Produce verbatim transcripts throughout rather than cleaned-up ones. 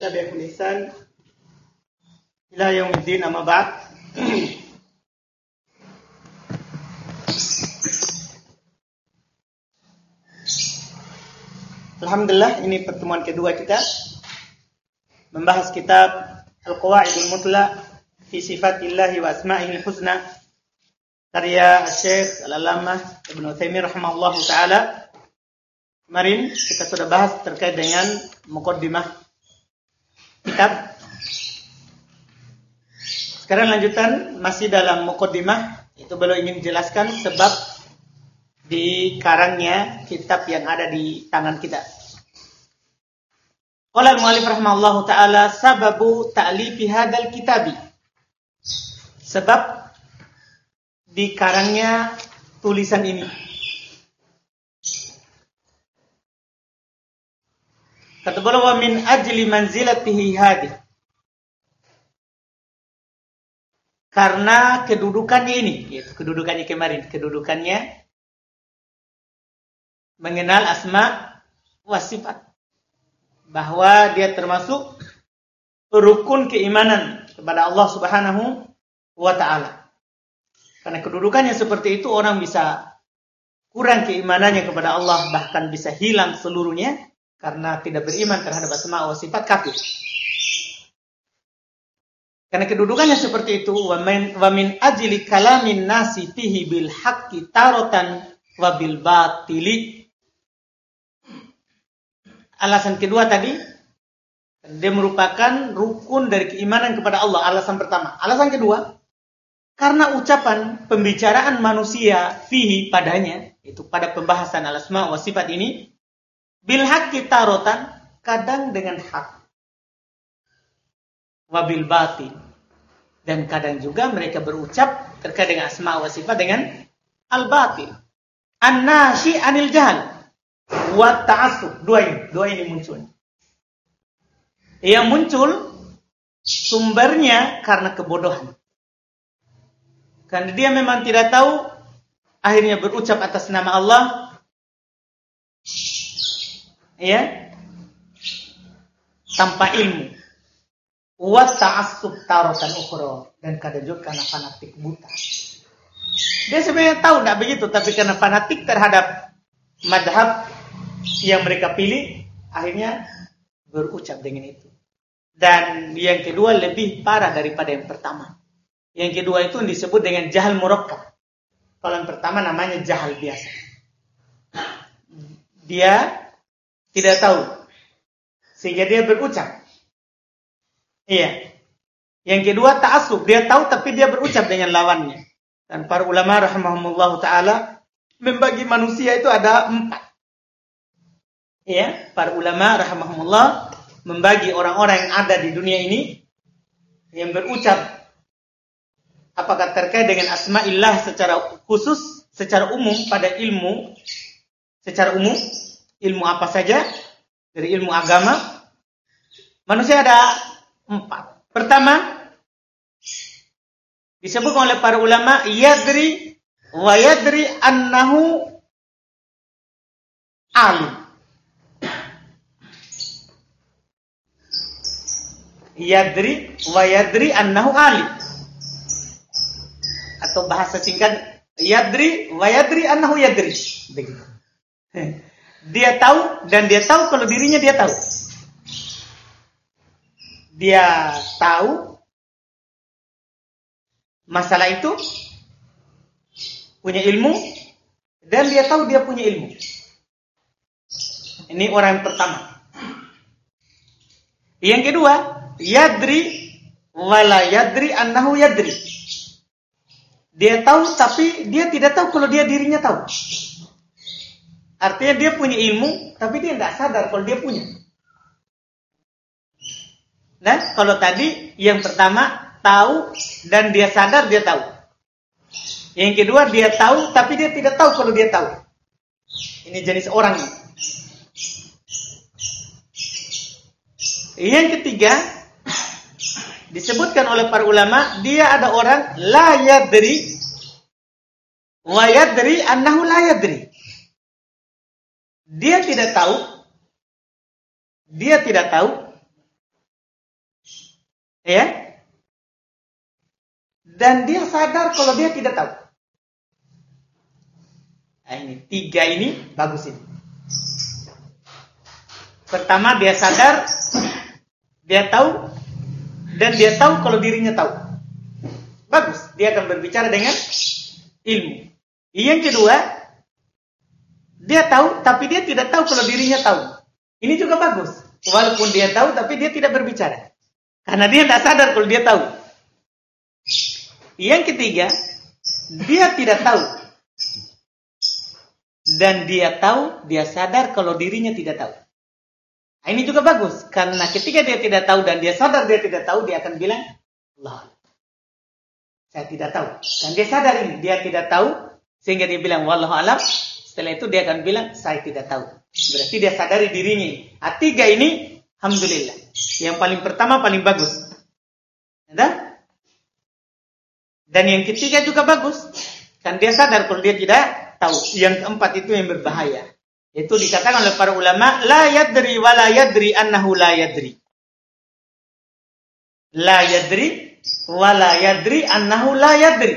tabi'ul ihsan ila yaumiddin, amma ba'd. Alhamdulillah, ini pertemuan kedua kita membahas kitab Al-Qawaidul Mutlaq fi Sifatillahi wa Asma'ihil Husna karya Syekh Al-Allamah Ibnu Utsaimin rahimahullahu taala. Kemarin kita sudah bahas terkait dengan muqaddimah kitab. Sekarang lanjutan masih dalam muqaddimah, itu beliau ingin menjelaskan sebab dikarangnya kitab yang ada di tangan kita. Qala al-mu'allif rahimahullahu taala sababu ta'lifi hadzal kitabi. Sebab dikarangnya tulisan ini. Kata beliau, wa min ajli manzilatihi hadhi. Karena kedudukannya ini, yaitu kedudukannya kemarin, kedudukannya mengenal asma wa sifat, bahwa dia termasuk rukun keimanan kepada Allah Subhanahu wa taala. Karena kedudukannya seperti itu, orang bisa kurang keimanannya kepada Allah, bahkan bisa hilang seluruhnya karena tidak beriman terhadap asma wa sifat, kafir. Karena kedudukannya seperti itu, wa min, wa min ajli kalamin nasi fihi bil haqqi taratan wa bil batili. Alasan kedua tadi, dia merupakan rukun dari keimanan kepada Allah. Alasan pertama. Alasan kedua, karena ucapan pembicaraan manusia fihi padanya, itu pada pembahasan al-asma wa sifat ini, bil haqqi tarotan, kadang dengan hak, wabil batil, dan kadang juga mereka berucap terkait dengan asma wa sifat dengan al batil. An-nashi anil jahal wa ta'assub. Dua ini, dua ini muncul. Yang muncul sumbernya karena kebodohan. Karena dia memang tidak tahu, akhirnya berucap atas nama Allah, ya, tanpa ilmu. Wa ta'assub taratan ukhra, dan kadang juga karena fanatik buta. Dia sebenarnya tahu tidak begitu, tapi karena fanatik terhadap madhab yang mereka pilih, akhirnya berucap dengan itu. Dan yang kedua lebih parah daripada yang pertama. Yang kedua itu disebut dengan jahal murakkab. Kalau yang pertama namanya jahal biasa. Dia tidak tahu, sehingga dia berucap. Iya. Yang kedua ta'assub, dia tahu tapi dia berucap dengan lawannya. Dan para ulama rahimahumullah taala membagi manusia itu ada empat. Iya, para ulama rahimahumullah membagi orang-orang yang ada di dunia ini yang berucap apakah terkait dengan asma'illah secara khusus, secara umum pada ilmu, secara umum ilmu apa saja, dari ilmu agama, manusia ada empat. Pertama, disebut oleh para ulama, yadri wa yadri annahu alim. Yadri wa yadri annahu alim. Atau bahasa singkat, yadri wa yadri annahu yadri. Begitu. Dia tahu dan dia tahu kalau dirinya dia tahu. Dia tahu masalah itu, punya ilmu, dan dia tahu dia punya ilmu. Ini orang yang pertama. Yang kedua, yadri wala yadri annahu yadri. Dia tahu tapi dia tidak tahu kalau dia dirinya tahu. Artinya dia punya ilmu, tapi dia tidak sadar kalau dia punya. Nah, kalau tadi yang pertama tahu dan dia sadar dia tahu. Yang kedua dia tahu, tapi dia tidak tahu kalau dia tahu. Ini jenis orang ini. Yang ketiga, disebutkan oleh para ulama, dia ada orang la yadri wa yadri annahu la yadri. Dia tidak tahu, dia tidak tahu, Ya. Dan dia sadar kalau dia tidak tahu. Nah, ini tiga ini bagus ini. Pertama, dia sadar, dia tahu, dan dia tahu kalau dirinya tahu. Bagus, dia akan berbicara dengan ilmu. Yang kedua, dia tahu, tapi dia tidak tahu kalau dirinya tahu. Ini juga bagus. Walaupun dia tahu, tapi dia tidak berbicara. Karena dia tidak sadar kalau dia tahu. Yang ketiga, dia tidak tahu. Dan dia tahu, dia sadar kalau dirinya tidak tahu. Nah, ini juga bagus. Karena ketika dia tidak tahu dan dia sadar dia tidak tahu, dia akan bilang, Allah, saya tidak tahu. Dan dia sadar ini, dia tidak tahu. Sehingga dia bilang, wallahu alam. Setelah itu dia akan bilang, saya tidak tahu. Berarti dia sadari dirinya. Ah, tiga ini, alhamdulillah. Yang paling pertama paling bagus. Ada? Dan yang ketiga juga bagus. Kan dia sadar kalau dia tidak tahu. Yang keempat itu yang berbahaya. Itu dikatakan oleh para ulama, la yadri wa la yadri annahu la yadri. La yadri wa la yadri annahu la yadri.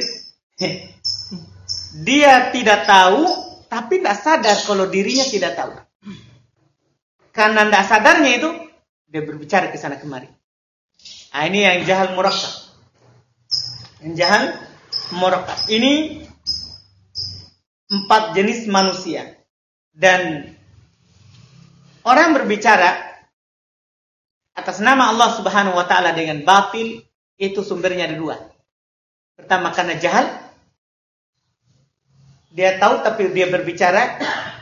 Dia tidak tahu, tapi tidak sadar kalau dirinya tidak tahu. Karena tidak sadarnya itu, dia berbicara ke sana kemari. Nah, ini yang jahal murakkab. Yang jahal murakkab. Ini empat jenis manusia. Dan orang berbicara atas nama Allah Subhanahu wa taala dengan batil, itu sumbernya ada dua. Pertama karena jahal. Dia tahu tapi dia berbicara.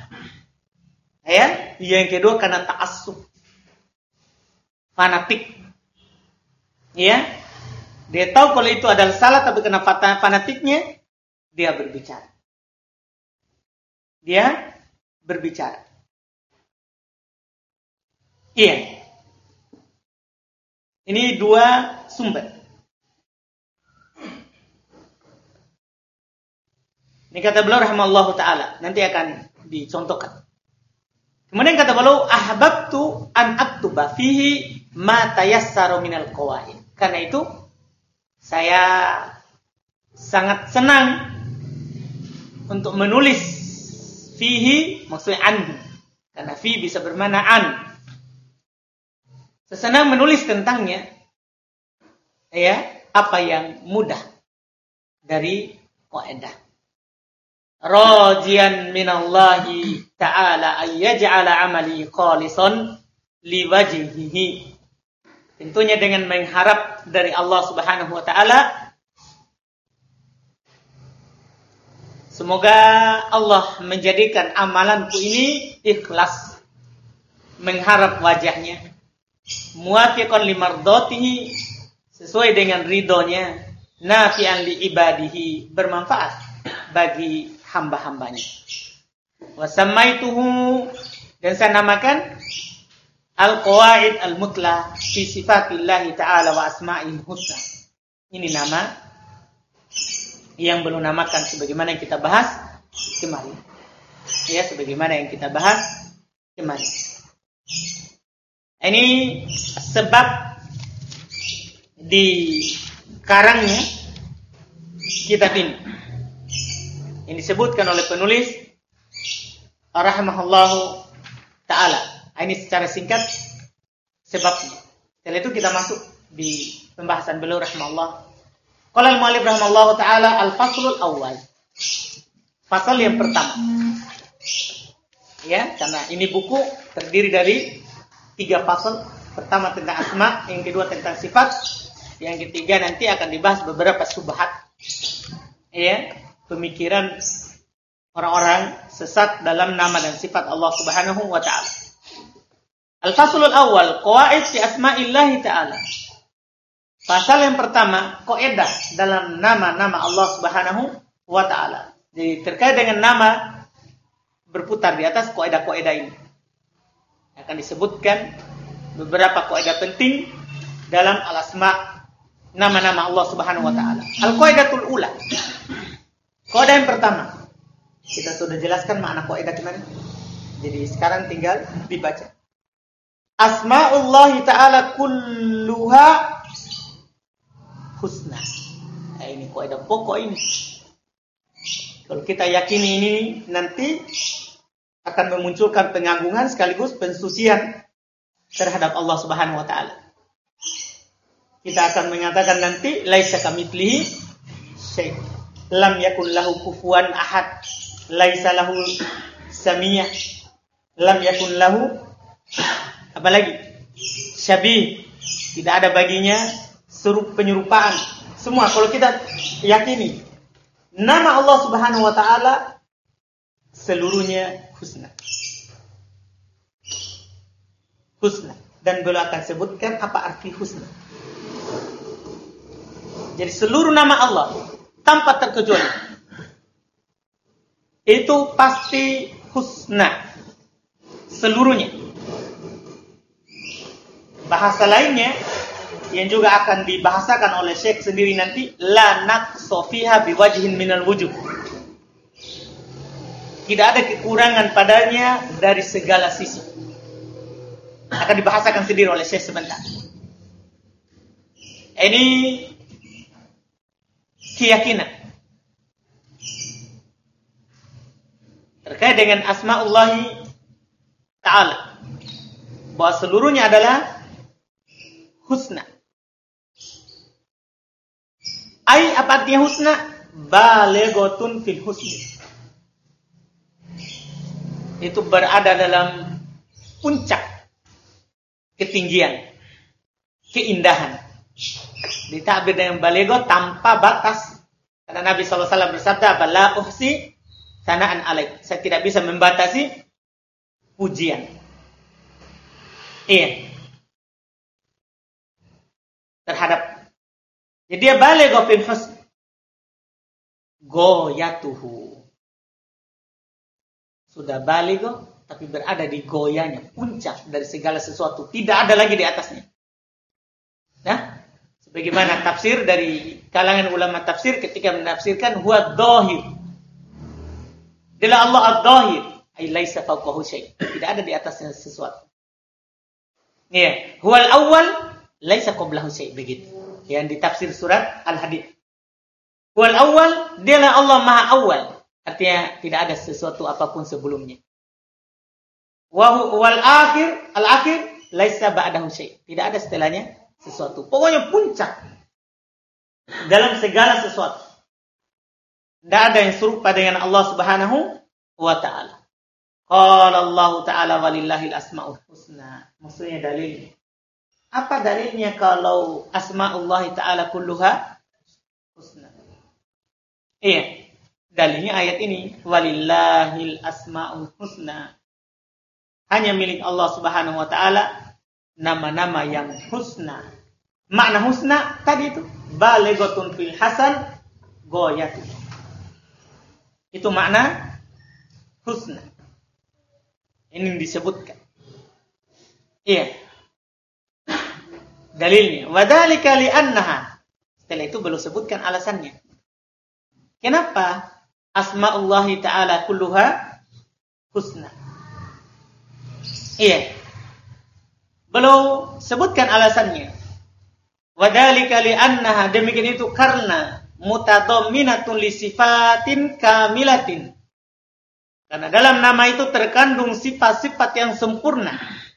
Ya, yang kedua karena ta'assub. Fanatik. Ya. Dia tahu kalau itu adalah salah tapi karena fanatiknya dia berbicara. Dia berbicara. Iya. Ini dua sumber. Ini kata beliau rahimallahu ta'ala. Nanti akan dicontohkan. Kemudian kata beliau, ahbabtu an aktuba fihi ma tayassaru minal qawaid. Karena itu saya sangat senang untuk menulis fihi, maksudnya an. Karena fi bisa bermakna an. Saya senang menulis tentangnya, ya, apa yang mudah dari kaidah. Rajian minallahi ta'ala ayyaj'ala amali khalisan liwajhihi. Tentunya dengan mengharap dari Allah Subhanahu wa taala, semoga Allah menjadikan amalanku ini ikhlas, mengharap wajahnya, muwafiqan limardatihi, sesuai dengan ridhonya, nafi'an li ibadihi, bermanfaat bagi hamba-hambanya. Wa sammaituhu, dan saya namakan al-qawaid al-mutlah fi sifatillahi ta'ala wa asma'il husna. Ini nama yang belum namakan sebagaimana yang kita bahas kemarin. Ya, sebagaimana yang kita bahas kemarin. Ini sebab di karangnya kitab ini. Yang disebutkan oleh penulis rahimahullahu ta'ala. Ini secara singkat sebabnya. Setelah itu kita masuk di pembahasan beliau rahimahullah. Qala al-mu'allif rahimahullahu ta'ala al-faslul awal. Fasal yang pertama. Ya, karena ini buku terdiri dari tiga fasal. Pertama tentang asma, yang kedua tentang sifat, yang ketiga nanti akan dibahas beberapa subhat. Ya, pemikiran orang-orang sesat dalam nama dan sifat Allah Subhanahu wa taala. Al-faslul awal, qawaid fi asma'illahi ta'ala. Pasal yang pertama, kaidah dalam nama-nama Allah Subhanahu wa taala. Jadi terkait dengan nama berputar di atas kaidah-kaidah ini. Akan disebutkan beberapa kaidah penting dalam al-asma, nama-nama Allah Subhanahu wa taala. Al-qaidatul ula. Kaidah yang pertama. Kita sudah jelaskan makna kaidah kemarin. Jadi sekarang tinggal dibaca. Asma'ullahi ta'ala kulluha husna. Nah, ini kaidah pokok ini. Kalau kita yakini ini nanti akan memunculkan pengagungan sekaligus pensucian terhadap Allah Subhanahu wa taala. Kita akan mengatakan nanti laisa kamitslihi syai'. Lam yakun lahu kufuwan ahad. Laisa lahu samiyah. Lam yakun lahu apa lagi? Syabih. Tidak ada baginya serup penyerupaan. Semua kalau kita yakini nama Allah Subhanahu wa taala seluruhnya husna. Husna. Dan beliau akan sebutkan apa arti husna. Jadi seluruh nama Allah tanpa terkecuali itu pasti husna. Seluruhnya. Bahasa lainnya yang juga akan dibahasakan oleh Syekh sendiri nanti, la naqsa fiha biwajhin minal wujuh. Tidak ada kekurangan padanya dari segala sisi. Akan dibahasakan sendiri oleh Syekh sebentar. Ini keyakinan terkait dengan asma'ullahi ta'ala, bahwa seluruhnya adalah husna. Ai apa artinya husna? Balighatun fil husni. Itu berada dalam puncak ketinggian, keindahan. Ditakbir dengan balighat tanpa batas. Karena Nabi sallallahu alaihi wasallam bersabda, "La uhsi sana'an alaik." Saya tidak bisa membatasi pujian. Iya. Terhadap. Jadi dia baligh fil husn. Goyatuhu. Sudah baligh tapi berada di goyanya, puncak dari segala sesuatu, tidak ada lagi di atasnya. Nah, sebagaimana tafsir dari kalangan ulama tafsir ketika menafsirkan huwa dhahir. Dia Allah ad-dhahir, ai laisa fawqahu syai'. Tidak ada di atasnya sesuatu. Iya, huwal awwal laisa qablahu syai', begitu. Yang ditafsir surat Al-Hadid. Huwal awwal, dialah Allah Maha Awal. Artinya tidak ada sesuatu apapun sebelumnya. Wa wal akhir, al-akhir laisa ba'dahu syai'. Tidak ada setelahnya sesuatu. Pokoknya puncak dalam segala sesuatu. Tidak ada yang serupa dengan Allah Subhanahu wa taala. Qala Allah taala walillahil asmaul husna. Maksudnya dalilnya. Apa dalilnya kalau asma'ullah taala kulluha husna? Iya. Dalilnya ayat ini, walillahil asmaul husna. Hanya milik Allah Subhanahu wa taala nama-nama yang husna. Makna husna tadi itu balighatun fil hasan ghayatu. Itu makna husna. Ini disebutkan. Iya. Dalilnya, wadzalika li'annaha. Setelah itu belum sebutkan alasannya. Kenapa asma'ullah ta'ala kulluha husna? Iya. Belum sebutkan alasannya. Wadzalika li'annaha, demikian itu karena mutadamminatun li sifatin kamilatin. Karena dalam nama itu terkandung sifat-sifat yang sempurna.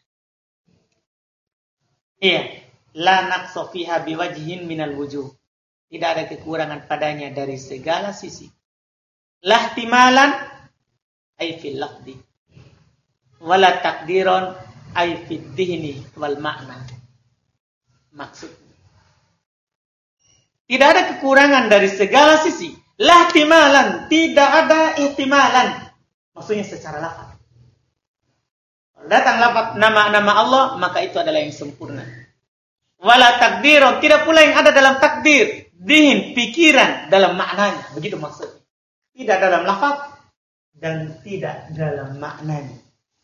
Iya, la naqsa fiha biwajhin minal wujuh. Tidak ada kekurangan padanya dari segala sisi. Lahtimalan ay fil lafzi. Wala takdiron ay fid dihni wal makna. Maksudnya tidak ada kekurangan dari segala sisi. Lahtimalan, tidak ada ihtimalan. Maksudnya secara lafaz. Kalau datang lafaz nama-nama Allah, maka itu adalah yang sempurna. Wala takdiron, tidak pula yang ada dalam takdir, dihin, pikiran dalam maknanya. Begitu maksudnya. Tidak dalam lafaz dan tidak dalam maknanya.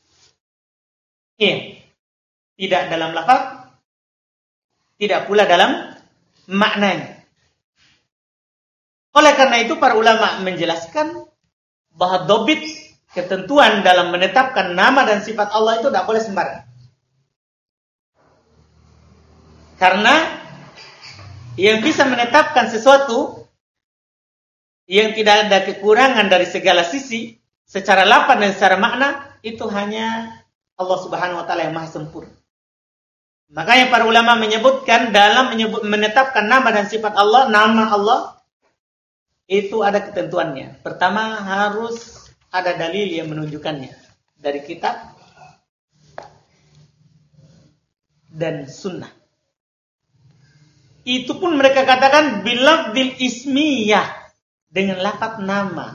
Iya. Tidak dalam lafaz, tidak pula dalam maknanya. Oleh karena itu para ulama menjelaskan bahwa dobit ketentuan dalam menetapkan nama dan sifat Allah itu tidak boleh sembarang. Karena yang bisa menetapkan sesuatu yang tidak ada kekurangan dari segala sisi, secara lafaz dan secara makna, itu hanya Allah Subhanahu wa taala yang maha sempurna. Makanya para ulama menyebutkan dalam menyebut, menetapkan nama dan sifat Allah, nama Allah itu ada ketentuannya. Pertama, harus ada dalil yang menunjukkannya dari kitab dan sunnah. Itu pun mereka katakan bilafdil ismiyah, dengan lafaz nama.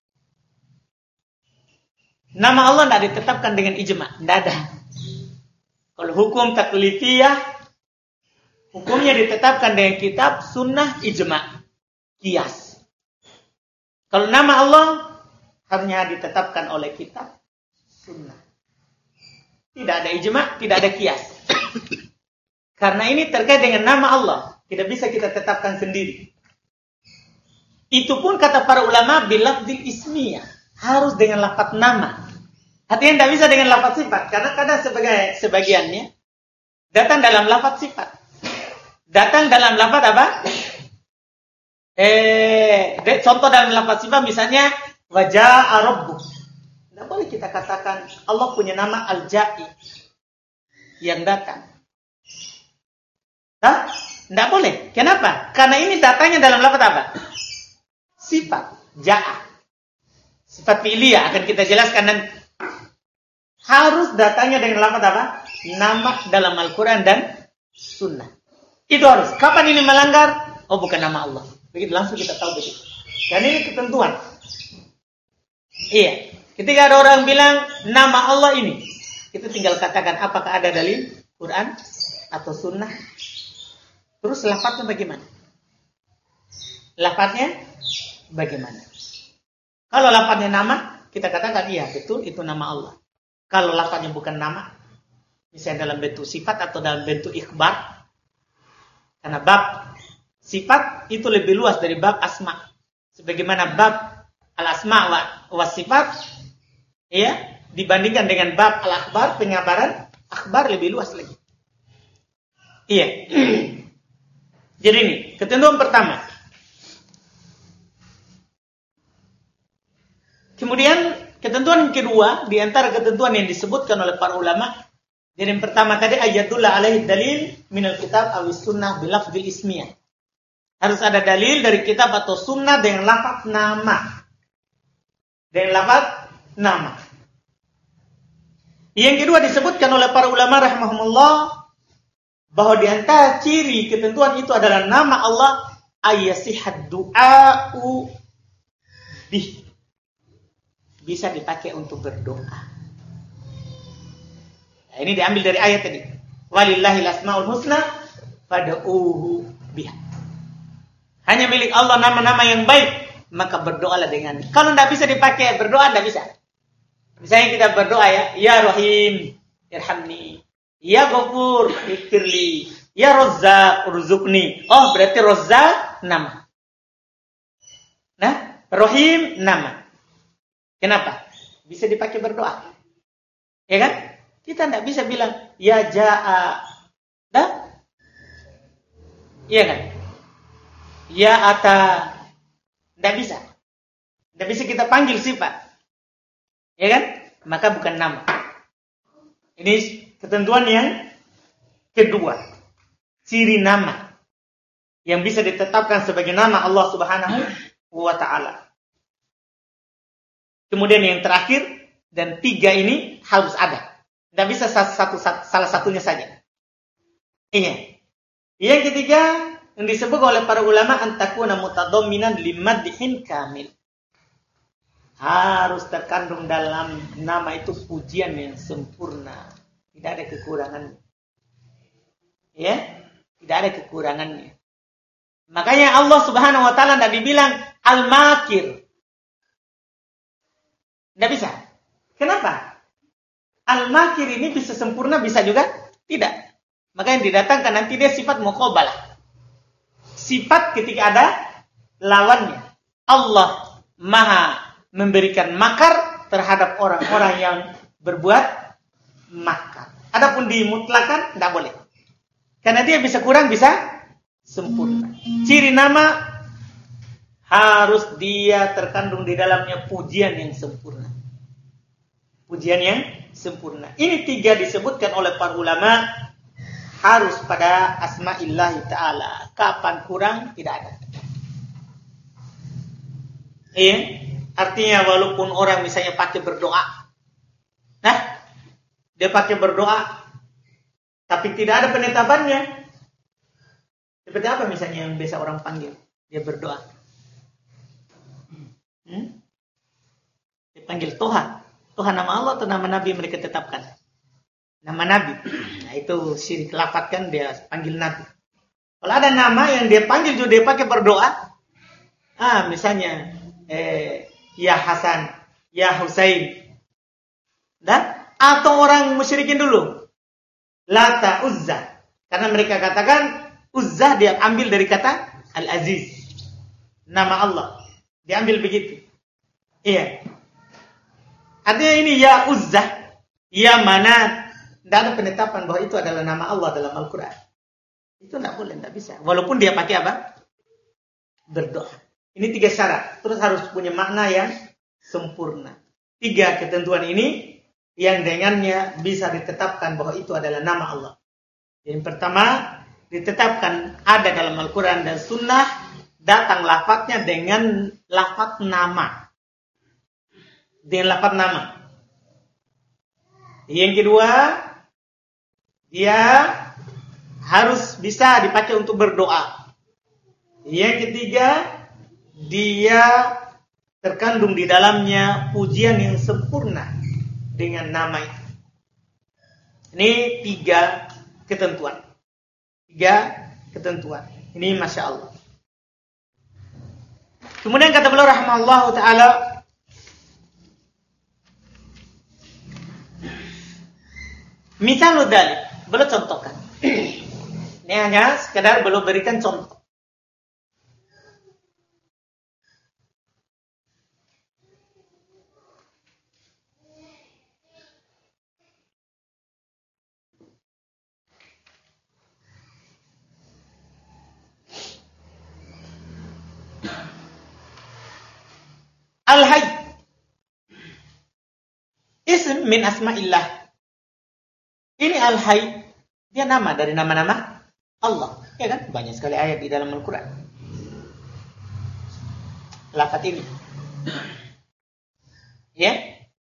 Nama Allah tidak ditetapkan dengan ijma, tidak ada. Kalau hukum taklifiyah, hukumnya ditetapkan dengan kitab, sunnah, ijma, qiyas. Kalau nama Allah hanya ditetapkan oleh kitab, sunnah. Tidak ada ijma, tidak ada qiyas. Karena ini terkait dengan nama Allah, tidak bisa kita tetapkan sendiri. Itu pun kata para ulama bilafdil ismiyah, harus dengan lafaz nama. Artinya tidak bisa dengan lafaz sifat, karena kadang sebagai sebagiannya datang dalam lafaz sifat. Datang dalam lafaz apa? Eh, contoh dalam lafaz sifat misalnya wajah rabbuk. Tidak boleh kita katakan Allah punya nama Al-Ja'i, yang datang. Hah? Tidak boleh. Kenapa? Karena ini datangnya dalam lafaz apa? Sifat, ja'a. Sifat fi'liyah akan kita jelaskan nanti. Harus datangnya dengan lafaz apa? Nama dalam Al-Quran dan Sunnah. Itu harus. Kapan ini melanggar? Oh, bukan nama Allah. Begitu langsung kita tahu begitu. Dan ini ketentuan. Iya. Ketika ada orang bilang nama Allah ini, kita tinggal katakan apakah ada dalil Quran atau Sunnah. Terus lafaznya bagaimana? Lafaznya bagaimana? Kalau lafaznya nama, kita katakan iya betul itu nama Allah. Kalau lafaznya bukan nama, misalnya dalam bentuk sifat atau dalam bentuk ikhbar, karena bab sifat itu lebih luas dari bab asma. Sebagaimana bab al-asma wa, wa sifat, ya, dibandingkan dengan bab al-akhbar, pengabaran, akhbar lebih luas lagi. Iya. Jadi ini ketentuan pertama. Kemudian ketentuan yang kedua, di antara ketentuan yang disebutkan oleh para ulama, jadi yang pertama tadi ayatullah alaihi dalil minal kitab awis sunnah bilafdil ismiyah. Harus ada dalil dari kitab atau sunnah dengan lafaz nama. Dengan lafaz nama. Yang kedua disebutkan oleh para ulama rahimahumullah bahwa di antara ciri ketentuan itu adalah nama Allah ayyasihad du'a'u bih. Bisa dipakai untuk berdoa. Nah, ini diambil dari ayat tadi. Walillahil asmaul husna fad'uuhu biha. Hanya milik Allah nama-nama yang baik, maka berdoalah dengan. Kalau tidak bisa dipakai berdoa, tidak bisa. Misalnya kita berdoa ya, ya Rahim, irhamni, ya Ghafur, ighfirli, ya Razzaq, urzuqni. Oh, berarti Razzaq nama. Nah, Rahim nama. Kenapa? Bisa dipakai berdoa. Ya kan? Kita tidak bisa bilang ya Ja'a. Dah? Iya kan? Ya Ata. Tidak bisa. Tidak bisa kita panggil sifat. Ya kan? Maka bukan nama. Ini ketentuan yang kedua. Ciri nama yang bisa ditetapkan sebagai nama Allah Subhanahu wa ta'ala. Kemudian yang terakhir dan tiga ini harus ada. Tidak bisa satu, satu, salah satunya saja. Ini. Yang ketiga yang disebut oleh para ulama antakuna mutadamminan limadhin kamil. Harus terkandung dalam nama itu pujian yang sempurna. Tidak ada kekurangannya. Ya, tidak ada kekurangannya. Makanya Allah Subhanahu wa taala tidak dibilang al-makir. Tidak bisa. Kenapa? Al-makir ini bisa sempurna, bisa juga tidak. Maka yang didatangkan nanti dia sifat muqabalah. Sifat ketika ada lawannya. Allah maha memberikan makar terhadap orang-orang yang berbuat makar. Adapun dimutlakan, tidak boleh. Karena dia bisa kurang, bisa sempurna. Ciri nama harus dia terkandung di dalamnya pujian yang sempurna. Pujian yang sempurna. Ini tiga disebutkan oleh para ulama harus pada asma'illahi ta'ala. Kapan kurang tidak ada. Iya, artinya walaupun orang misalnya pakai berdoa, nah dia pakai berdoa, tapi tidak ada penetapannya. Seperti apa misalnya yang biasa orang panggil? Dia berdoa. Hmm? Dia panggil Tuhan. Tuhan nama Allah atau nama Nabi mereka tetapkan? Nama Nabi. Nah itu syirik lafaz kan dia panggil Nabi. Kalau ada nama yang dia panggil juga dia pakai berdoa. Ah misalnya eh, Ya Hasan, Ya Husain. Dan atau orang musyrikin dulu. Lata, Uzza. Karena mereka katakan Uzza dia ambil dari kata Al-Aziz. Nama Allah. Diambil begitu. Iya. Artinya ini Ya Uzza, Ya Manat. Tidak ada penetapan bahwa itu adalah nama Allah dalam Al-Quran. Itu tidak boleh, tidak bisa. Walaupun dia pakai apa? Berdoa. Ini tiga syarat. Terus harus punya makna yang sempurna. Tiga ketentuan ini yang dengannya bisa ditetapkan bahwa itu adalah nama Allah. Yang pertama, ditetapkan ada dalam Al-Quran dan Sunnah, datang lafadznya dengan lafadz nama. Dengan lafadz nama. Yang kedua, dia harus bisa dipakai untuk berdoa. Yang ketiga, dia terkandung di dalamnya pujian yang sempurna dengan nama itu. Ini tiga ketentuan. Tiga ketentuan. Ini Masya Allah. Kemudian kata beliau rahimahullahu ta'ala, misal dalik, beliau contohkan. Ini hanya sekedar beliau berikan contoh. Al-Hayy ism min asma'illah. Ini Al-Hayy, dia nama dari nama-nama Allah. Ya kan? Banyak sekali ayat di dalam Al-Quran. Lafaz ini. Ya.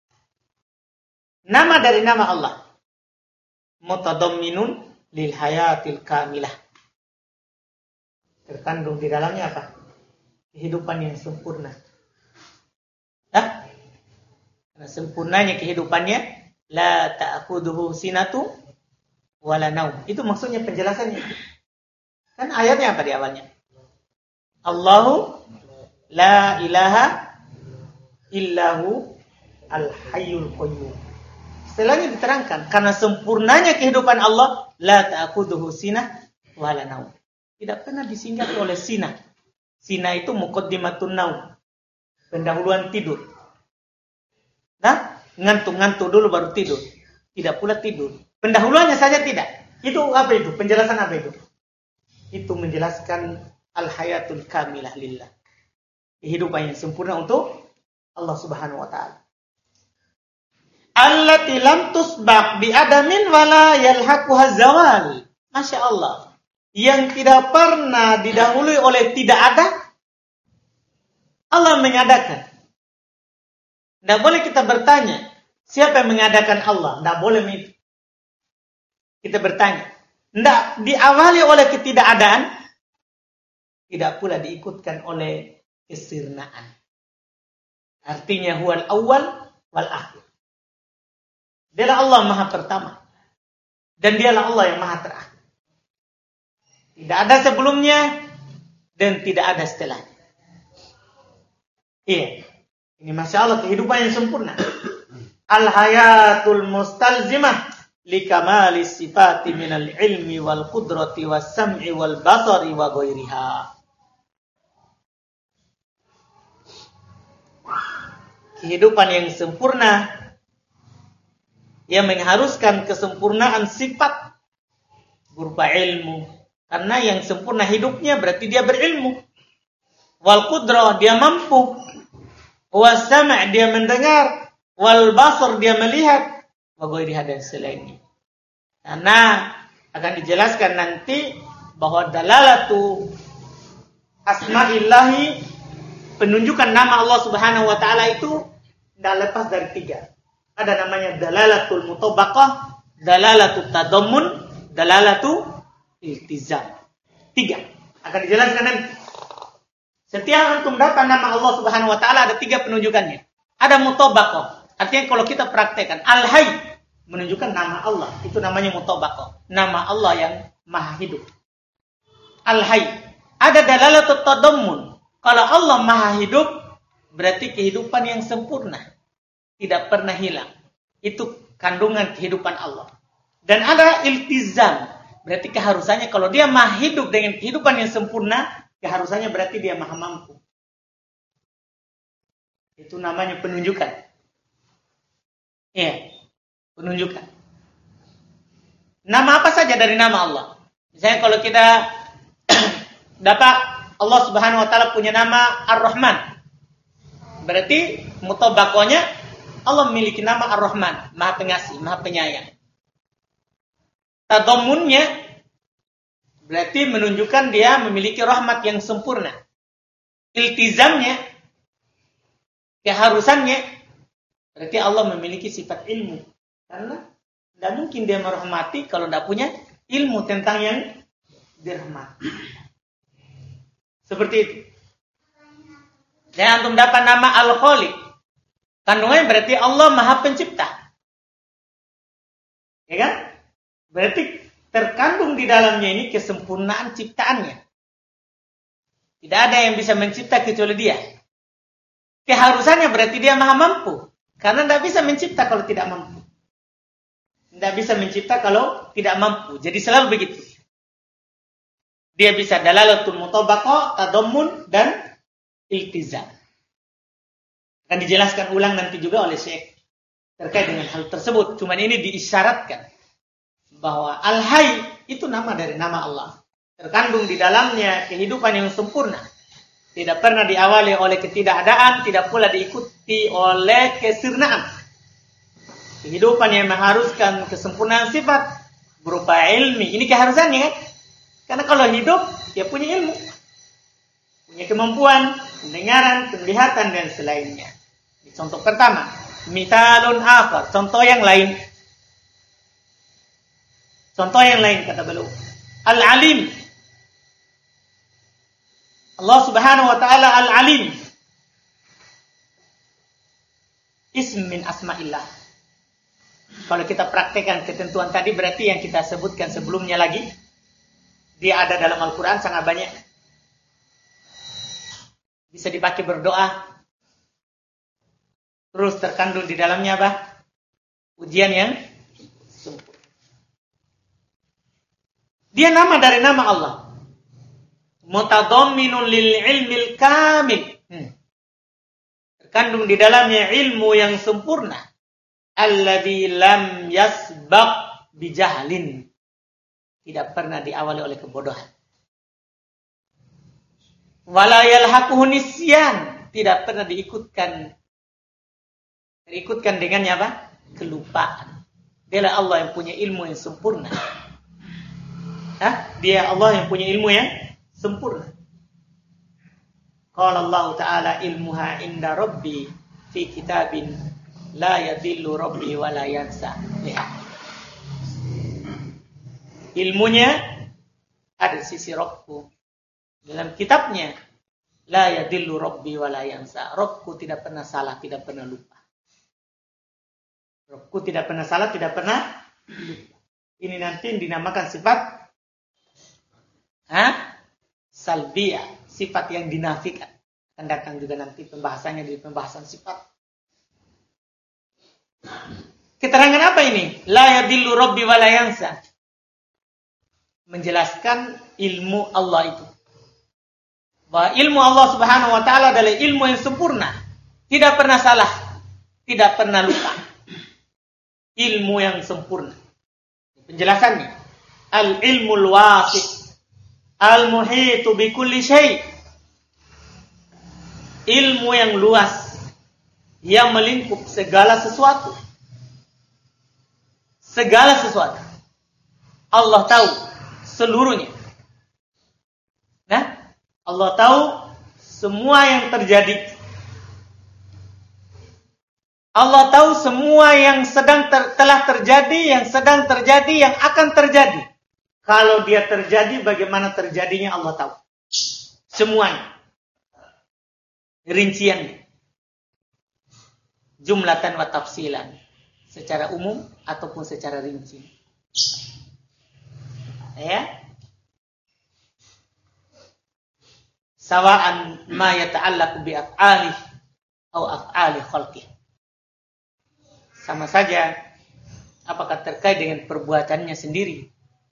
Nama dari nama Allah. Mutadamminun lil hayatil kamilah. Terkandung di dalamnya apa? Kehidupan yang sempurna. Hah? Karena sempurnanya kehidupannya, la ta'khudhuhu sinatu wala naum. Itu maksudnya penjelasannya. Kan ayatnya apa di awalnya? Allahu la ilaha illahu al-hayyul qayyum. Setelahnya diterangkan karena sempurnanya kehidupan Allah, la ta'khudhuhu sinah wala naum. Tidak pernah disinggahi oleh sinah. Sinah itu muqaddimatun naum. Pendahuluan tidur. Nah, ngantuk-ngantuk dulu baru tidur. Tidak pula tidur. Pendahuluannya saja tidak. Itu apa itu? Penjelasan apa itu? Itu menjelaskan al-hayatul kamilah lillah. Kehidupan yang sempurna untuk Allah Subhanahu wa taala. Allati lam tusbaq bi adamin wala yalhaquha zawal. Masya Allah. Yang tidak pernah didahului oleh tidak ada, Allah mengadakan. Tidak boleh kita bertanya, siapa yang mengadakan Allah? Tidak boleh itu. Kita bertanya. Tidak diawali oleh ketidakadaan, tidak pula diikutkan oleh kesirnaan. Artinya huwal awal wal akhir. Dialah Allah Maha Pertama. Dan dialah Allah yang Maha Terakhir. Tidak ada sebelumnya dan tidak ada setelahnya. Iya. Ini Masya Allah kehidupan yang sempurna. Al-hayatul mustalzimah likamali sifati minal ilmi wal qudrati was sam'i wal basari wa ghairiha. Kehidupan yang sempurna yang mengharuskan kesempurnaan sifat berupa ilmu, Karena yang sempurna hidupnya berarti dia berilmu. Wal qudrah, dia mampu. Was sama', dia mendengar. Wal basar, dia melihat. Wa ghairiha, dan selainnya. Karena akan dijelaskan nanti bahwa dalalatu asma'illahi, penunjukan nama Allah Subhanahu wa taala itu tidak lepas dari tiga. Ada namanya dalalatul mutabaqah, dalalatul tadammun, dalalatu iltizam. Tiga. Akan dijelaskan nanti. Setiap antum dapat nama Allah Subhanahu wa taala ada tiga penunjukannya. Ada mutabaqah. Artinya kalau kita praktekkan al-hayy, menunjukkan nama Allah, itu namanya mutabaqah. Nama Allah yang maha hidup. Al-hayy. Ada dalalatul tadammun. Kalau Allah maha hidup, berarti kehidupan yang sempurna, tidak pernah hilang. Itu kandungan kehidupan Allah. Dan ada iltizam. Berarti keharusannya kalau dia maha hidup dengan kehidupan yang sempurna, keharusannya berarti dia maha mampu. Itu namanya penunjukan. Iya, penunjukan. Nama apa saja dari nama Allah. Misalnya kalau kita dapat Allah Subhanahu wa taala punya nama Ar-Rahman. Berarti mutabaqahnya Allah memiliki nama Ar-Rahman, Maha Pengasih, Maha Penyayang. Tadammunnya berarti menunjukkan dia memiliki rahmat yang sempurna. Iltizamnya, keharusannya, berarti Allah memiliki sifat ilmu. Karena tidak mungkin dia merahmati kalau tidak punya ilmu tentang yang dirahmati. Seperti itu. Dan antum dapat nama Al-Khaliq. Kandungannya berarti Allah Maha Pencipta. Ya kan? Berarti terkandung di dalamnya ini kesempurnaan ciptaannya. Tidak ada yang bisa mencipta kecuali dia. Keharusannya berarti dia maha mampu. Karena tidak bisa mencipta kalau tidak mampu. Tidak bisa mencipta kalau tidak mampu. Jadi selalu begitu. Dia bisa dalalatul mutabaqah, tadammun, dan iltizam. Akan dijelaskan ulang nanti juga oleh Syekh terkait dengan hal tersebut. Cuman ini diisyaratkan bahwa Al-Hayy itu nama dari nama Allah. Terkandung di dalamnya kehidupan yang sempurna. Tidak pernah diawali oleh ketidakadaan, tidak pula diikuti oleh kesirnaan. Kehidupan yang mengharuskan kesempurnaan sifat berupa ilmi. Ini keharusannya kan? Karena kalau hidup, dia punya ilmu. Punya kemampuan, pendengaran, penglihatan, dan selainnya. Ini contoh pertama. Mithalun akhar. Contoh yang lain. Contoh yang lain kata beliau. Al-Alim. Allah Subhanahu wa taala Al-Alim. Ism min asma'illah. Kalau kita praktekkan ketentuan tadi berarti yang kita sebutkan sebelumnya lagi, dia ada dalam Al-Quran sangat banyak. Bisa dipakai berdoa. Terus terkandung di dalamnya apa? Ujian yang sempurna. Dia nama dari nama Allah. Mutadamminun lil ilmil kamil. Hmm. Terkandung di dalamnya ilmu yang sempurna. Alladzi lam yasbaq bijahlin. Tidak pernah diawali oleh kebodohan. Wala yalhaquhu nisyan. Tidak pernah diikutkan diikutkan dengannya apa? Kelupaan. Dialah Allah yang punya ilmu yang sempurna. Hah? Dia Allah yang punya ilmu yang sempurna. Qala Allah Ta'ala ilmuha inda Rabbi fi kitabin la yadillu Rabbi wa la yansa. Lihat. Ilmunya ada di sisi Rabbku. Dalam kitabnya la yadillu Rabbi wa la yansa. Rabbku tidak pernah salah, tidak pernah lupa. Rabbku tidak pernah salah, tidak pernah lupa. Ini nanti dinamakan sifat Hah? Salbiyah, sifat yang dinafikan. Akan datang juga nanti pembahasannya di pembahasan sifat. Keterangan apa ini? La yadillu Rabbi wa la yansa. Menjelaskan ilmu Allah itu. Bahwa ilmu Allah Subhanahu wa taala adalah ilmu yang sempurna. Tidak pernah salah, tidak pernah lupa. Ilmu yang sempurna. Penjelasannya, al-ilmul wasi'. Al-muhitu bikulli syai'. Ilmu yang luas yang melingkup segala sesuatu. Segala sesuatu. Allah tahu seluruhnya. Nah, Allah tahu semua yang terjadi. Allah tahu semua yang sedang ter, telah terjadi, yang sedang terjadi, yang akan terjadi. Kalau dia terjadi, bagaimana terjadinya Allah tahu. Semuanya. Rinciannya. Jumlatan wa tafsilan. Secara umum ataupun secara rinci. Ya. Sawa'an ma yata'allaqu bi af'alih atau af'ali khalqih. Sama saja apakah terkait dengan perbuatannya sendiri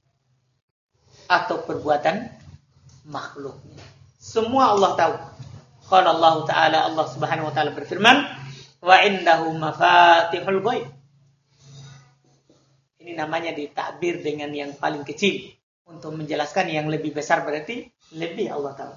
atau perbuatan makhluknya. Semua Allah tahu. Qala Allah Ta'ala, Allah Subhanahu wa taala berfirman, wa indahu mafatihul ghaib. Ini namanya ditakbir dengan yang paling kecil untuk menjelaskan yang lebih besar, berarti lebih Allah tahu.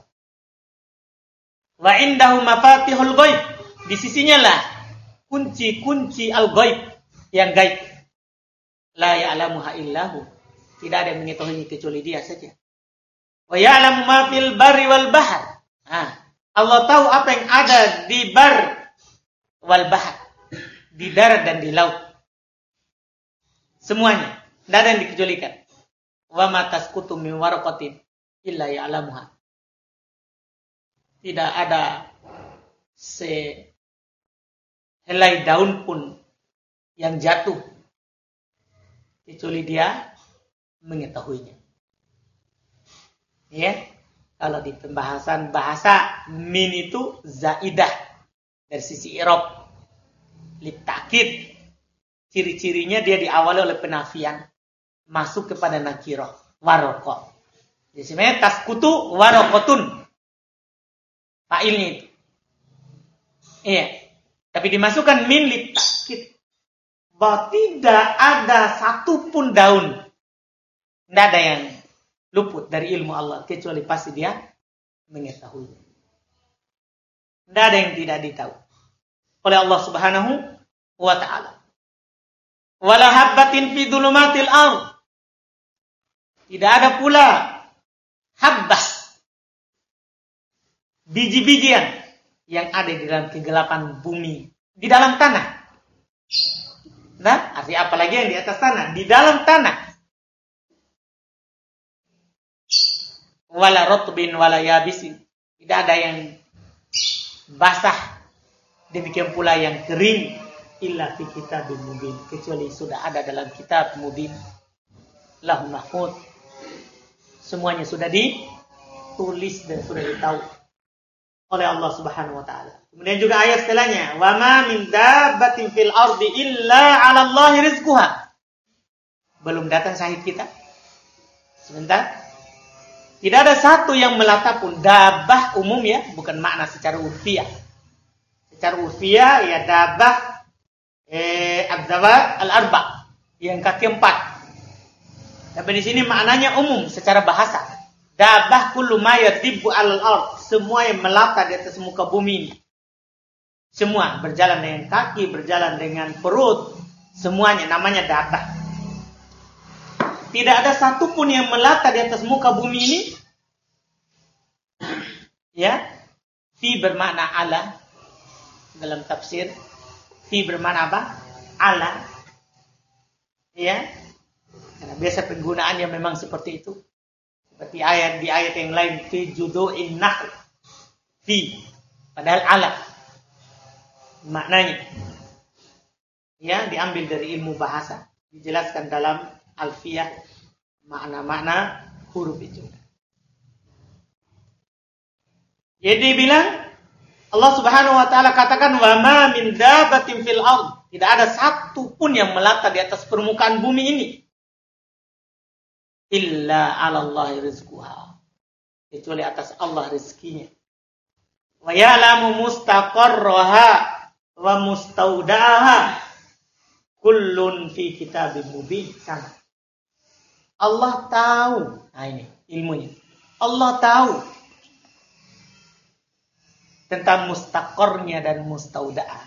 Wa indahu mafatihul ghaib. Di sisinya lah kunci-kunci al-ghaib, yang gaib. La ya'lamuha illahu. Tidak ada yang mengetahui kecuali dia saja. Wa ya'lamu ma fil barri wal bahr. Nah, Allah tahu apa yang ada di bar wal bahr, di darat dan di laut. Semuanya, tidak ada yang dikecualikan. Wa ma tasqutu min waraqatin illa ya'lamuha. Tidak ada se helai daun pun yang jatuh kecuali dia mengetahuinya. Ya, kalau di pembahasan bahasa min itu zaidah dari sisi i'rab, litakid. Ciri-cirinya dia diawali oleh penafian, masuk kepada nakirah, waraqah. Jadi sebenarnya taskutu waraqatun. Fa'ilnya itu. Iya. Tapi dimasukkan min litakid. Bahwa tidak ada satupun daun. Tidak ada yang luput dari ilmu Allah. Kecuali pasti dia mengetahui. Tidak ada yang tidak ditahu oleh Allah Subhanahu wa ta'ala. Wala habbatin fi dhulumatil ardh. Tidak ada pula habbah, biji-bijian yang ada di dalam kegelapan bumi, di dalam tanah. Nah, artinya apalagi yang di atas tanah, di dalam tanah. Wala rotbin wala yabisin. Tidak ada yang basah, demikian pula yang kering, illa fi kitabim mubin, kecuali sudah ada dalam kitab mubin, lahul mahfuz. Semuanya sudah ditulis dan sudah ditahu oleh Allah Subhanahu wa taala. Kemudian juga ayat setelahnya, wa ma min dabbatin fil ardi illa 'ala Allahi rizquha. Belum datang syahid kita. Sebentar. Tidak ada satu yang melata pun. Dabbah umum ya, bukan makna secara urfiah. Secara urfiah ya dabbah eh adzawat al-arba, yang kaki empat. Tapi di sini maknanya umum secara bahasa. Dabbah kullu ma yadibbu 'alal ard, semua yang melata di atas muka bumi ini. Semua berjalan dengan kaki, berjalan dengan perut, semuanya namanya dabbah. Tidak ada satupun yang melata di atas muka bumi ini. Ya, fi bermakna ala dalam tafsir. Fi bermakna apa? Ala. Ya. Karena biasa penggunaannya memang seperti itu. Seperti ayat di ayat yang lain, fi judu'in nahl. Fi. Padahal ala. Maknanya. Ya, diambil dari ilmu bahasa. Dijelaskan dalam alfiyah makna-makna huruf itu. Jadi bilang Allah Subhanahu wa taala katakan wa ma min dabbatin fil ard, tidak ada satu pun yang melata di atas permukaan bumi ini illa 'ala Allahi rizquha, kecuali atas Allah rezekinya. Wa ya'lamu mustaqarraha wa mustaudaha kullun fi kitabim mubin. Sama. Allah tahu. Nah ini ilmunya. Allah tahu tentang mustaqornya dan mustauda'ah.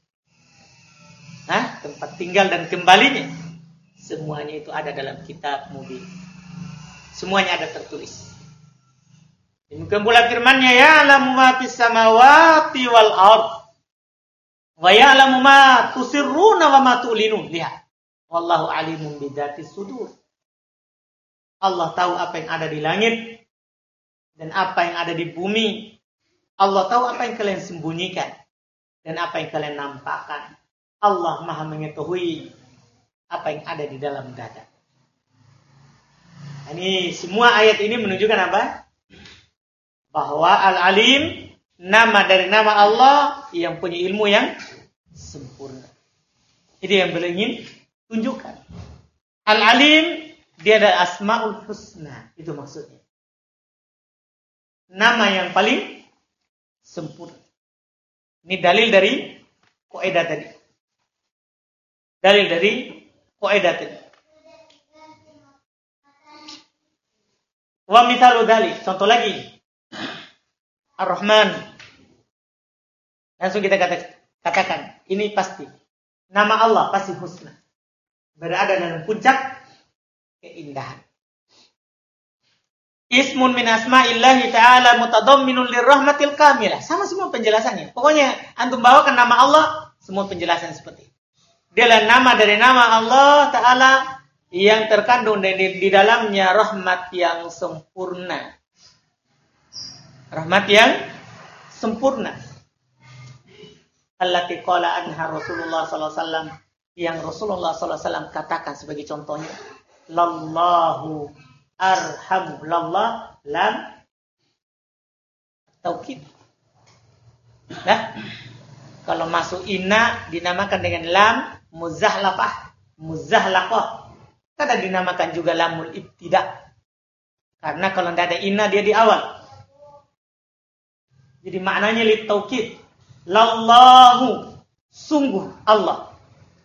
Nah, tempat tinggal dan kembalinya. Semuanya itu ada dalam kitab mubin. Semuanya ada tertulis. Demikian pula firman-Nya, ya'lamu ma fis samawati wal ard. Wa ya'lamu ma tusirruna wa ma tu'linun. Lihat. Wallahu alimun bidzatis sudur. Allah tahu apa yang ada di langit dan apa yang ada di bumi. Allah tahu apa yang kalian sembunyikan dan apa yang kalian nampakkan. Allah Maha mengetahui apa yang ada di dalam dada. Ini semua ayat ini menunjukkan apa? Bahwa Al-Alim, nama dari nama Allah yang punya ilmu yang sempurna. Itu yang beliau ingin tunjukkan. Al-Alim, dia ada Asmaul Husna. Itu maksudnya. Nama yang paling sempurna. Ini dalil dari kaidah tadi. Dalil dari kaidah tadi. Wa mithalu dzalik, contoh lagi. Ar-Rahman. Langsung kita katakan, ini pasti nama Allah pasti husna. Berada dalam puncak keindahan. Ismun min asma'illahi ta'ala mutadamminun lirrahmatil kamilah. Sama semua penjelasannya. Pokoknya antum bawakan nama Allah, semua penjelasan seperti itu. Dia adalah nama dari nama Allah Ta'ala yang terkandung di, di dalamnya rahmat yang sempurna. Rahmat yang sempurna. Allati qala anha Rasulullah sallallahu alaihi wasallam, yang Rasulullah sallallahu alaihi wasallam katakan sebagai contohnya, lallahu arhamu, lallah lam taukid. Nah, kalau masuk inna dinamakan dengan lam muzahlafah, muzahlaqah. Kadang dinamakan juga lamul ibtida. Karena kalau tidak ada inna dia di awal. Jadi maknanya li taukid. Lallahu, sungguh Allah.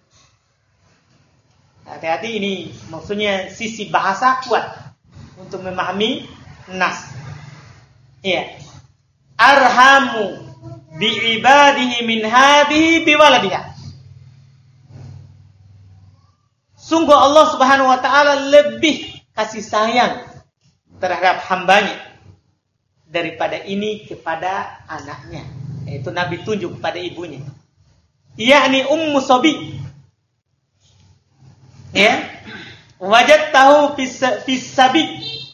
Hati-hati, ini maksudnya sisi bahasa kuat untuk memahami nas. Iya. Arhamu bi ibadihi min hadhihi bi waladiha. Sungguh Allah Subhanahu wa taala lebih kasih sayang terhadap hambanya daripada ini kepada anaknya. Yaitu Nabi tunjuk kepada ibunya. Yakni Ummu Sabi. Ya. Wajadtahu fis sabi.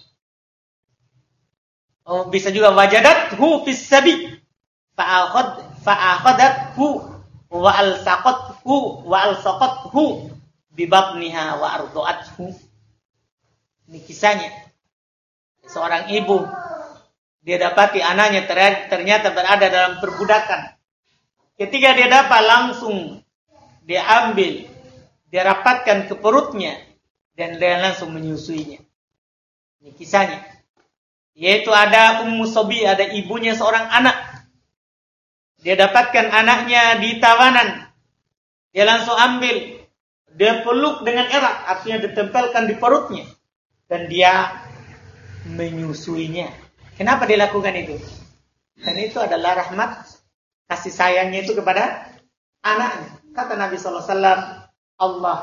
Oh, bisa juga wajadathu fis sabi. Fa'akhad fa'akhadathu wa alsaqathu wa alsaqathu bi batniha wa arda'athu. Ini kisahnya. Seorang ibu, dia dapati anaknya ternyata berada dalam perbudakan. Ketika dia dapat, langsung dia ambil, dia rapatkan ke perutnya dan dia langsung menyusuinya. Ini kisahnya. Yaitu ada Ummu Sabi, ada ibunya seorang anak. Dia dapatkan anaknya di tawanan. Dia langsung ambil, dia peluk dengan erat, artinya ditempelkan di perutnya dan dia menyusuinya. Kenapa dia lakukan itu? Dan itu adalah rahmat kasih sayangnya itu kepada anaknya. Kata Nabi sallallahu alaihi wasallam, Allah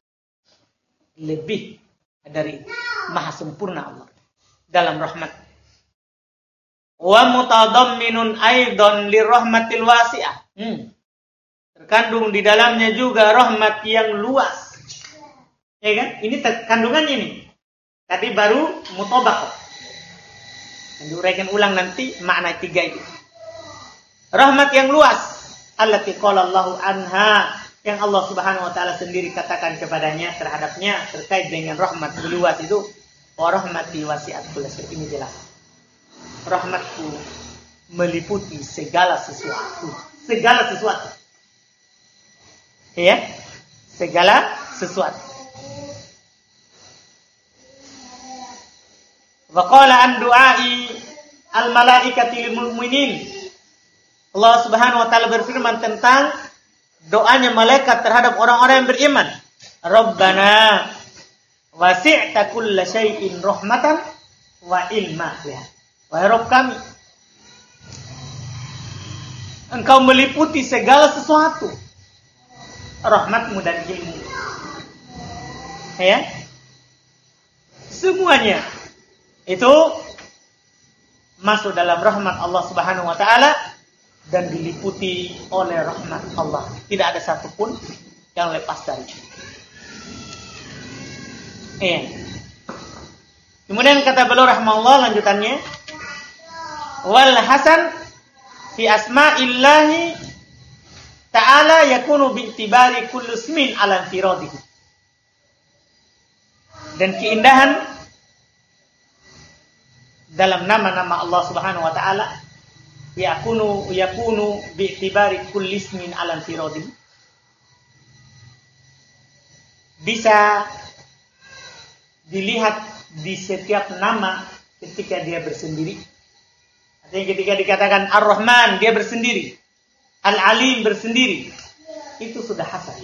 lebih dari maha sempurna Allah dalam rahmat. Wa mutadamminun aidan lirahmatil wasi'ah. Hmm. Terkandung di dalamnya juga rahmat yang luas. Ya kan? Ini kandungannya ini. Tadi baru mutabaqah. Diuraikan ulang nanti makna tiga itu. Rahmat yang luas. Allati qala Allahu anha, yang Allah Subhanahu wa taala sendiri katakan kepadanya terhadapnya terkait dengan rahmat luas itu, wa rahmati wasi'at kulli syai'. Ini jelas. Rahmatku meliputi segala sesuatu. Segala sesuatu. Ya? Segala sesuatu. Wa qala an du'ai al malaikati lil mu'minin. Allah Subhanahu wa taala berfirman tentang doanya malaikat terhadap orang-orang yang beriman. Rabbana wasi'ta kulla syai'in rahmatan wa ilma. Ya. Wahai Rabb kami, Engkau meliputi segala sesuatu, rahmatmu dan ilmu. Ya, semuanya itu masuk dalam rahmat Allah Subhanahu Wa Taala dan diliputi oleh rahmat Allah. Tidak ada satupun yang lepas dari itu. Iya. Kemudian kata beliau rahimahullah lanjutannya, wal hasan fi asma'illahi ta'ala yakunu bi'tibari kullu ismin ala infiradihi. Dan keindahan dalam nama-nama Allah Subhanahu wa taala yakunu yakunu bi'tibari kulli ismin ala infiradihi. Bisa dilihat di setiap nama ketika dia bersendiri. Artinya ketika dikatakan Ar-Rahman, dia bersendiri. Al-Alim bersendiri. Itu sudah hasan.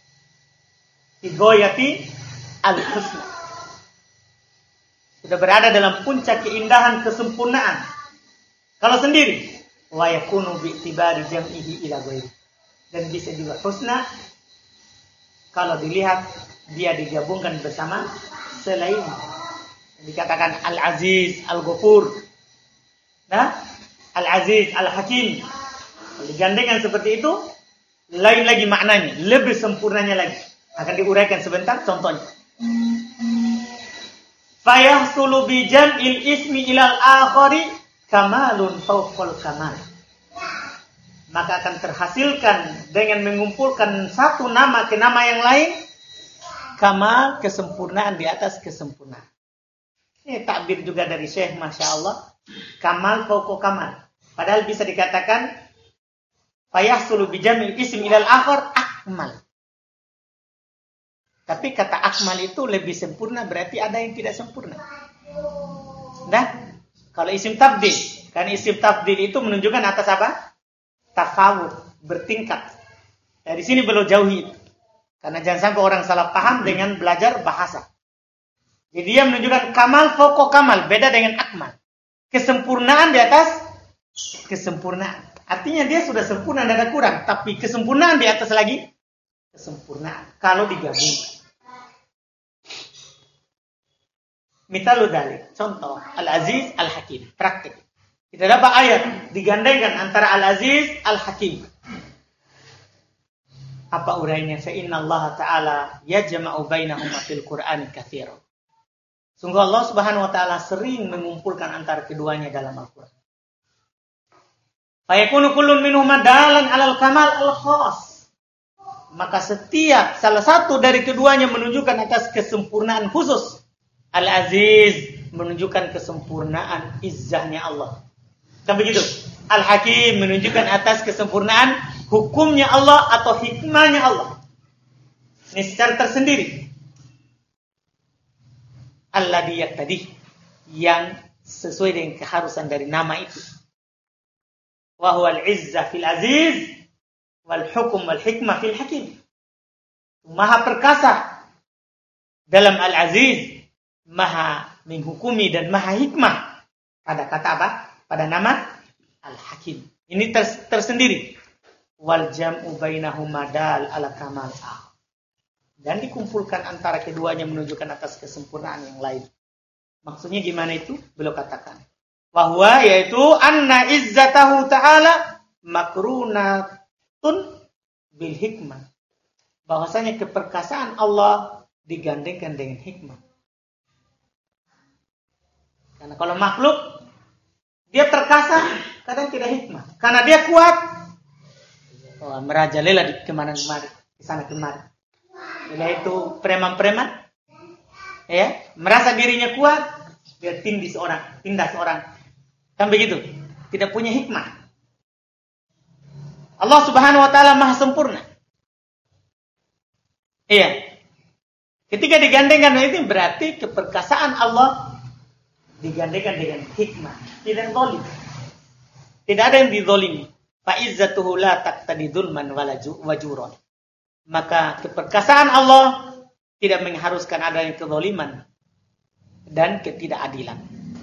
Igoyati al-husna. Sudah berada dalam puncak keindahan kesempurnaan. Kalau sendiri, wa yakunu bi'tibari jam'ihi ila ghairi. Dan bisa juga husna kalau dilihat dia digabungkan bersama selain. Dikatakan Al-Aziz, Al-Ghafur. Nah, Al-Aziz, Al-Hakim. Digandengkan seperti itu, lain lagi maknanya, lebih sempurnanya lagi. Akan diuraikan sebentar contohnya. Fayahsulu bi jam'il ismi ilal akhari kamalun fawqal kamal. Maka akan terhasilkan dengan mengumpulkan satu nama ke nama yang lain, kamal, kesempurnaan di atas kesempurnaan. Ini takbir juga dari Syekh, Masya Allah. Kamal fauqa kamal. Padahal bisa dikatakan fayahsulu bijamil ism ilal akhar akmal. Tapi kata akmal itu lebih sempurna, berarti ada yang tidak sempurna. Nah, kalau isim tabdil, kan isim tabdil itu menunjukkan atas apa? Tafawud, bertingkat. Dari sini beliau jauhi itu. Karena jangan sampai orang salah paham dengan belajar bahasa. Jadi dia menunjukkan kamal fauqa kamal, beda dengan akmal. Kesempurnaan di atas kesempurnaan. Artinya dia sudah sempurna, tidak ada kurang. Tapi kesempurnaan di atas lagi kesempurnaan. Kalau digabungkan. Mitalu dalik. Contoh. Al-Aziz, Al-Hakim. Praktik. Kita dapat ayat. Digandengkan antara Al-Aziz, Al-Hakim. Apa urainya? Fa'inna Allah Ta'ala yajma'u bainahuma fil Qur'an katsira. Sungguh Allah Subhanahu wa taala sering mengumpulkan antara keduanya dalam Al-Qur'an. Fa yakunu kullun minhuma dalan 'alal kamal al-khas. Maka setiap salah satu dari keduanya menunjukkan atas kesempurnaan khusus. Al-Aziz menunjukkan kesempurnaan izzahnya Allah. Kan begitu? Al-Hakim menunjukkan atas kesempurnaan hukumnya Allah atau hikmahnya Allah. Ini secara tersendiri. Alladhi yaqtadi, yang sesuai dengan keharusan dari nama itu. Wa huwa al-izzah fil aziz wal hukm wal hikmah fil hakim. Maha perkasa dalam al-aziz, maha menghukumi dan maha hikmah pada kata apa? Pada nama al-hakim. Ini ters- tersendiri. Wal jam'u bainahuma dal ala kamal ah. Dan dikumpulkan antara keduanya menunjukkan atas kesempurnaan yang lain. Maksudnya gimana itu? Beliau katakan. Bahwa yaitu anna izzatahu ta'ala makrunatun bil hikmah. Bahwasanya keperkasaan Allah digandengkan dengan hikmah. Karena kalau makhluk, dia perkasa, kadang tidak hikmah. Karena dia kuat, oh, merajalela di kemana-kemana, di sana kemari. Yaitu preman-preman, ya, merasa dirinya kuat, dia tindih seorang, tindas seorang, kan begitu, tidak punya hikmah. Allah Subhanahu Wa Taala maha sempurna. Iya, ketika digandengkan itu berarti keperkasaan Allah digandengkan dengan hikmah, tidak zalim, tidak ada yang dizalimi. Fa izzatuhu la taqtadi dzulman wala wajuran. Maka keperkasaan Allah tidak mengharuskan adanya kezaliman dan ketidakadilan.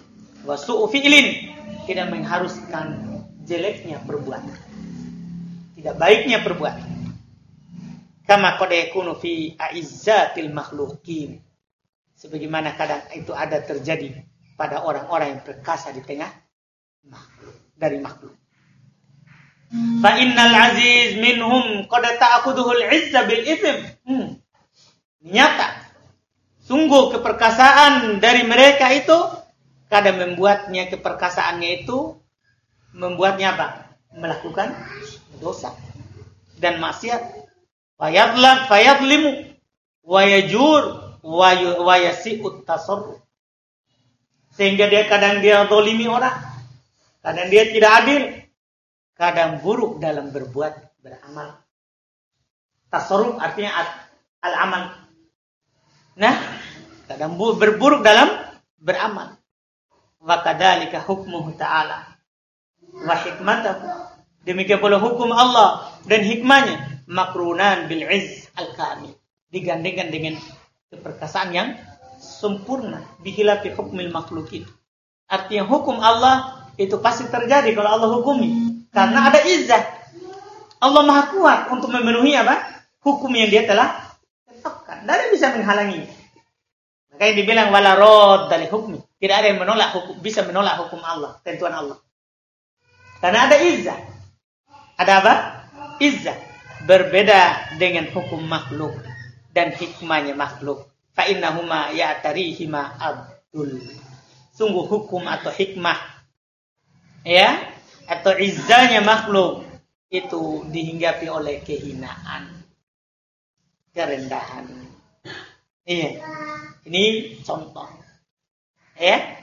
wa su'u fi'lin, tidak mengharuskan jeleknya perbuatan, tidak baiknya perbuatan. Kama qad yakunu fi a'izzatil makhluqin, sebagaimana kadang itu ada terjadi pada orang-orang yang perkasa di tengah makhluk, dari makhluk. Fa innal aziz minhum qad ta'khuduhul 'izza bil itsm. Hmm. Nyata, sungguh keperkasaan dari mereka itu kadang membuatnya, keperkasaannya itu membuatnya apa? Melakukan dosa dan maksiat. Fayadlam fayadlimu wa yajur wa yasi'ut tasarruf. Sehingga dia kadang dia zalimi orang, kadang dia tidak adil, kadang buruk dalam berbuat, beramal. Tasarruf artinya al-amal. Nah, kadang berburuk dalam beramal. Wa kadzalika hukmuhu ta'ala wa hikmatahu. Demikian pula hukum Allah dan hikmahnya, makrunan bil izz al-kamil, digandengkan dengan keperkasaan yang sempurna, bihilafi hukmil makhlukin. Artinya hukum Allah itu pasti terjadi kalau Allah hukumi, karena ada izzah. Allah Maha kuat untuk memenuhi apa? Hukum yang dia telah tetapkan. Tidak bisa menghalangi. Makanya dibilang wala rad dari hukmi. Tidak ada yang menolak hukum, bisa menolak hukum Allah, tentuan Allah. Karena ada izzah. Ada apa? Izzah. Berbeda dengan hukum makhluk dan hikmahnya makhluk. Fa innahuma ya'tarihima abdul. Sungguh hukum atau hikmah, ya, atau izzahnya makhluk itu dihinggapi oleh kehinaan, kerendahan. Iya. Ini contoh. Ya.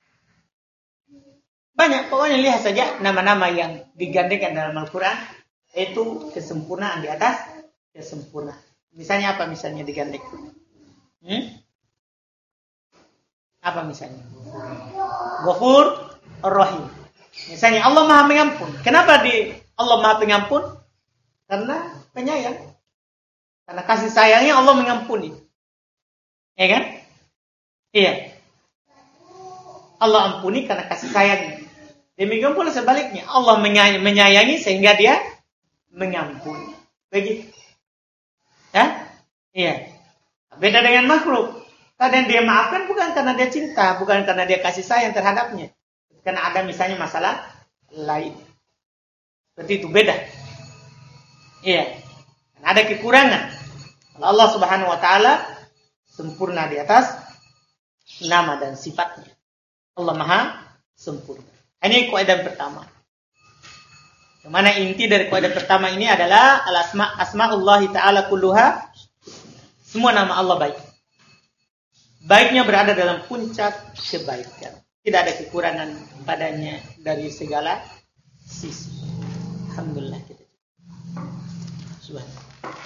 Banyak, pokoknya lihat saja nama-nama yang digandengkan dalam Al-Quran, itu kesempurnaan di atas kesempurnaan. Misalnya apa misalnya digandeng? Hmm? Apa misalnya? Ghafur Ar-Rahim. Misalnya Allah Maha Pengampun. Kenapa di Allah Maha Pengampun? Karena penyayang. Karena kasih sayangnya Allah mengampuni. Ya kan? Iya. Allah ampuni karena kasih sayangnya. Demikian pula sebaliknya, Allah menyayangi sehingga dia mengampuni. Begitu. Ya? Iya. Beda dengan makhluk. Kadang dia maafkan bukan karena dia cinta, bukan karena dia kasih sayang terhadapnya. Karena ada misalnya masalah lain. Seperti itu, beda. Iya. Ada kekurangan. Allah Subhanahu wa taala sempurna di atas nama dan sifatnya. Allah Maha sempurna. Ini kaidah pertama. Yang mana inti dari kaidah pertama ini adalah al-asma asma'ullahi ta'ala kulluha. Semua nama Allah baik. Baiknya berada dalam puncak kebaikan. Tidak ada kekurangan padanya dari segala sisi. Alhamdulillah kita. Subhanallah.